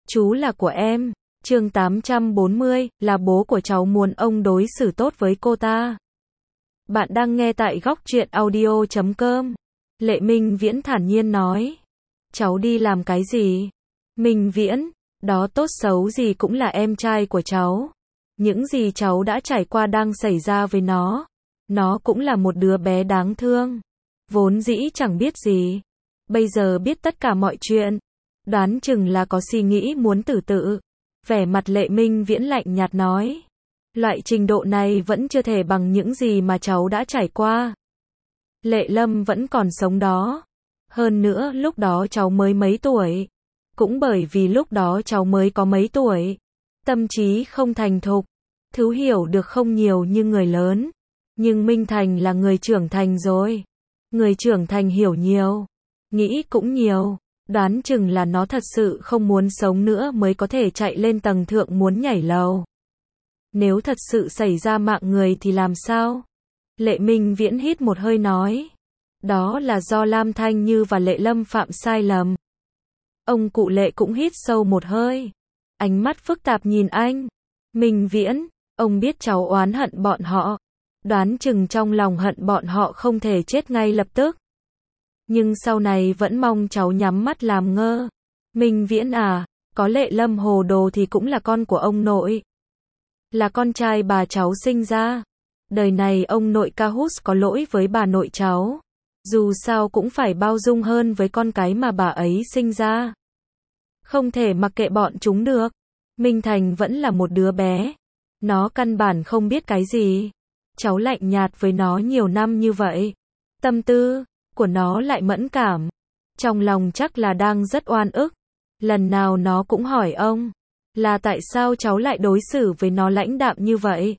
Chú là của em. Chương 840, là bố của cháu muốn ông đối xử tốt với cô ta. Bạn đang nghe tại góc truyện audio.com. Lệ Minh Viễn thản nhiên nói. Cháu đi làm cái gì? Minh Viễn, đó tốt xấu gì cũng là em trai của cháu. Những gì cháu đã trải qua đang xảy ra với nó cũng là một đứa bé đáng thương. Vốn dĩ chẳng biết gì. Bây giờ biết tất cả mọi chuyện. Đoán chừng là có suy nghĩ muốn tử tự. Vẻ mặt Lệ Minh Viễn lạnh nhạt nói. Loại trình độ này vẫn chưa thể bằng những gì mà cháu đã trải qua. Lệ Lâm vẫn còn sống đó. Hơn nữa lúc đó cháu mới mấy tuổi. Cũng bởi vì lúc đó cháu mới có mấy tuổi. Tâm trí không thành thục. Thứ hiểu được không nhiều như người lớn. Nhưng Minh Thành là người trưởng thành rồi. Người trưởng thành hiểu nhiều. Nghĩ cũng nhiều. Đoán chừng là nó thật sự không muốn sống nữa mới có thể chạy lên tầng thượng muốn nhảy lầu. Nếu thật sự xảy ra mạng người thì làm sao? Lệ Minh Viễn hít một hơi nói. Đó là do Lam Thanh Như và Lệ Lâm phạm sai lầm. Ông cụ Lệ cũng hít sâu một hơi. Ánh mắt phức tạp nhìn anh. Minh Viễn, ông biết cháu oán hận bọn họ. Đoán chừng trong lòng hận bọn họ không thể chết ngay lập tức. Nhưng sau này vẫn mong cháu nhắm mắt làm ngơ. Minh Viễn à, có Lệ Lâm hồ đồ thì cũng là con của ông nội. Là con trai bà cháu sinh ra. Đời này ông nội Cahus có lỗi với bà nội cháu. Dù sao cũng phải bao dung hơn với con cái mà bà ấy sinh ra. Không thể mặc kệ bọn chúng được. Minh Thành vẫn là một đứa bé. Nó căn bản không biết cái gì. Cháu lạnh nhạt với nó nhiều năm như vậy. Tâm tư của nó lại mẫn cảm. Trong lòng chắc là đang rất oan ức. Lần nào nó cũng hỏi ông. Là tại sao cháu lại đối xử với nó lãnh đạm như vậy?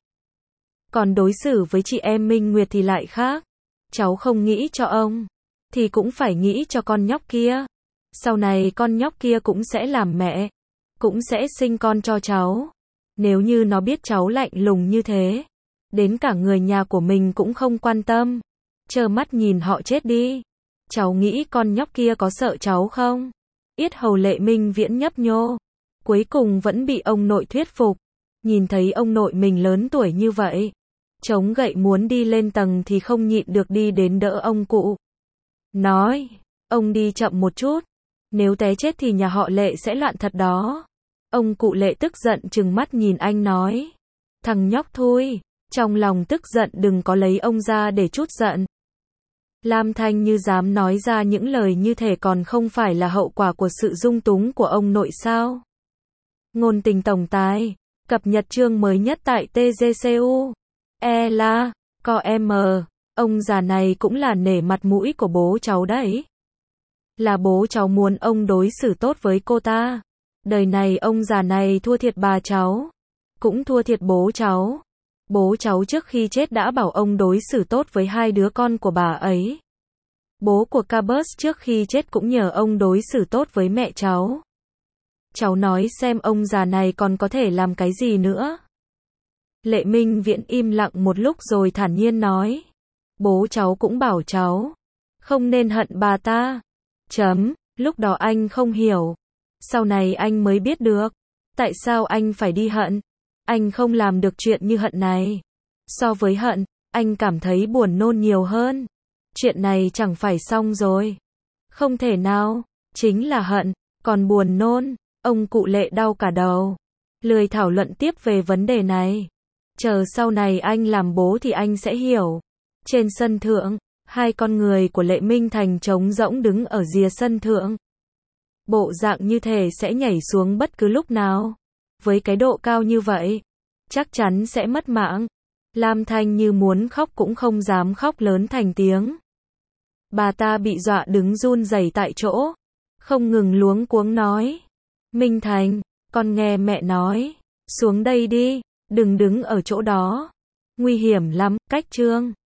Còn đối xử với chị em Minh Nguyệt thì lại khác. Cháu không nghĩ cho ông. Thì cũng phải nghĩ cho con nhóc kia. Sau này con nhóc kia cũng sẽ làm mẹ. Cũng sẽ sinh con cho cháu. Nếu như nó biết cháu lạnh lùng như thế. Đến cả người nhà của mình cũng không quan tâm. Trơ mắt nhìn họ chết đi. Cháu nghĩ con nhóc kia có sợ cháu không? Yết hầu Lệ Minh Viễn nhấp nhô. Cuối cùng vẫn bị ông nội thuyết phục. Nhìn thấy ông nội mình lớn tuổi như vậy. Chống gậy muốn đi lên tầng thì không nhịn được đi đến đỡ ông cụ. Nói, ông đi chậm một chút. Nếu té chết thì nhà họ Lệ sẽ loạn thật đó. Ông cụ Lệ tức giận trừng mắt nhìn anh nói. Thằng nhóc thôi. Trong lòng tức giận đừng có lấy ông ra để trút giận. Lam Thanh Như dám nói ra những lời như thể còn không phải là hậu quả của sự dung túng của ông nội sao? Ngôn tình tổng tài, cập nhật chương mới nhất tại TGCU. La, co M, ông già này cũng là nể mặt mũi của bố cháu đấy. Là bố cháu muốn ông đối xử tốt với cô ta. Đời này ông già này thua thiệt bà cháu. Cũng thua thiệt bố cháu. Bố cháu trước khi chết đã bảo ông đối xử tốt với hai đứa con của bà ấy. Bố của Cabus trước khi chết cũng nhờ ông đối xử tốt với mẹ cháu. Cháu nói xem ông già này còn có thể làm cái gì nữa. Lệ Minh Viễn im lặng một lúc rồi thản nhiên nói. Bố cháu cũng bảo cháu. Không nên hận bà ta. Lúc đó anh không hiểu. Sau này anh mới biết được. Tại sao anh phải đi hận. Anh không làm được chuyện như hận này. So với hận, anh cảm thấy buồn nôn nhiều hơn. Chuyện này chẳng phải xong rồi. Không thể nào. Chính là hận, còn buồn nôn. Ông cụ Lệ đau cả đầu. Lười thảo luận tiếp về vấn đề này. Chờ sau này anh làm bố thì anh sẽ hiểu. Trên sân thượng, hai con người của Lệ Minh Thành trống rỗng đứng ở rìa sân thượng. Bộ dạng như thể sẽ nhảy xuống bất cứ lúc nào. Với cái độ cao như vậy, chắc chắn sẽ mất mạng. Lam Thanh Như muốn khóc cũng không dám khóc lớn thành tiếng. Bà ta bị dọa đứng run rẩy tại chỗ. Không ngừng luống cuống nói. Minh Thành, con nghe mẹ nói. Xuống đây đi, đừng đứng ở chỗ đó. Nguy hiểm lắm, cách chương.